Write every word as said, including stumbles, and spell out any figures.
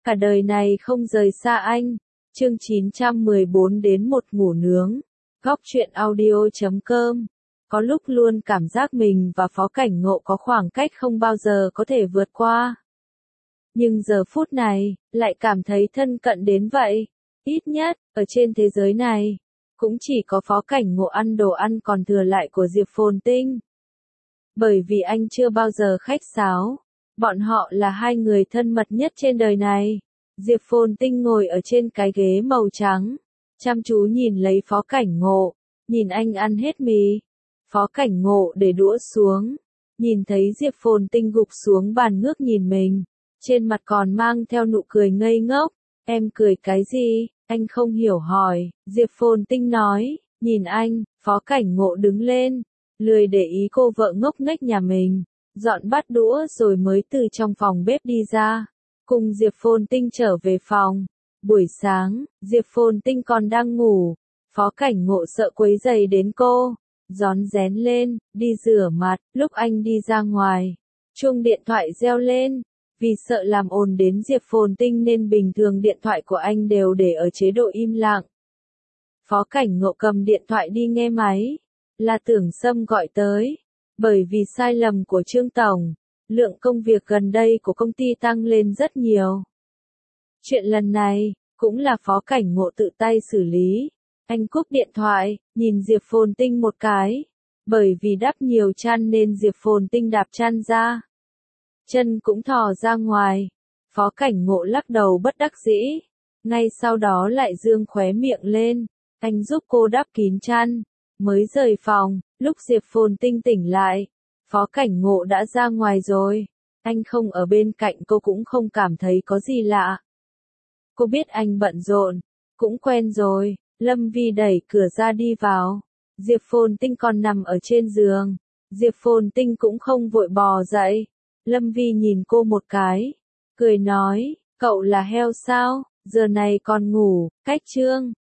Cả đời này không rời xa anh. Chương chín trăm mười bốn đến một ngủ nướng. Góc truyện audio chấm com. Có lúc luôn cảm giác mình và Phó Cảnh Ngộ có khoảng cách không bao giờ có thể vượt qua. Nhưng giờ phút này, lại cảm thấy thân cận đến vậy. Ít nhất, ở trên thế giới này, cũng chỉ có Phó Cảnh Ngộ ăn đồ ăn còn thừa lại của Diệp Phồn Tinh. Bởi vì anh chưa bao giờ khách sáo. Bọn họ là hai người thân mật nhất trên đời này. Diệp Phồn Tinh ngồi ở trên cái ghế màu trắng, chăm chú nhìn lấy Phó Cảnh Ngộ, nhìn anh ăn hết mì. Phó Cảnh Ngộ để đũa xuống, nhìn thấy Diệp Phồn Tinh gục xuống bàn ngước nhìn mình, trên mặt còn mang theo nụ cười ngây ngốc. Em cười cái gì? Anh không hiểu hỏi. Diệp Phồn Tinh nói, nhìn anh. Phó Cảnh Ngộ đứng lên, lười để ý cô vợ ngốc nghếch nhà mình, dọn bát đũa rồi mới từ trong phòng bếp đi ra, cùng Diệp Phồn Tinh trở về phòng. Buổi sáng, Diệp Phồn Tinh còn đang ngủ, Phó Cảnh Ngộ sợ quấy rầy đến cô, rón rén lên, đi rửa mặt. Lúc anh đi ra ngoài, chuông điện thoại reo lên, vì sợ làm ồn đến Diệp Phồn Tinh nên bình thường điện thoại của anh đều để ở chế độ im lặng. Phó Cảnh Ngộ cầm điện thoại đi nghe máy, là Tưởng Sâm gọi tới. Bởi vì sai lầm của Trương Tổng, lượng công việc gần đây của công ty tăng lên rất nhiều. Chuyện lần này, cũng là Phó Cảnh Ngộ tự tay xử lý. Anh cúp điện thoại, nhìn Diệp Phồn Tinh một cái. Bởi vì đắp nhiều chăn nên Diệp Phồn Tinh đạp chăn ra. Chân cũng thò ra ngoài. Phó Cảnh Ngộ lắc đầu bất đắc dĩ. Ngay sau đó lại dương khóe miệng lên. Anh giúp cô đắp kín chăn. Mới rời phòng, lúc Diệp Phồn Tinh tỉnh lại, Phó Cảnh Ngộ đã ra ngoài rồi. Anh không ở bên cạnh cô cũng không cảm thấy có gì lạ. Cô biết anh bận rộn, cũng quen rồi. Lâm Vi đẩy cửa ra đi vào. Diệp Phồn Tinh còn nằm ở trên giường. Diệp Phồn Tinh cũng không vội bò dậy. Lâm Vi nhìn cô một cái, cười nói, cậu là heo sao, giờ này còn ngủ. Cách Trương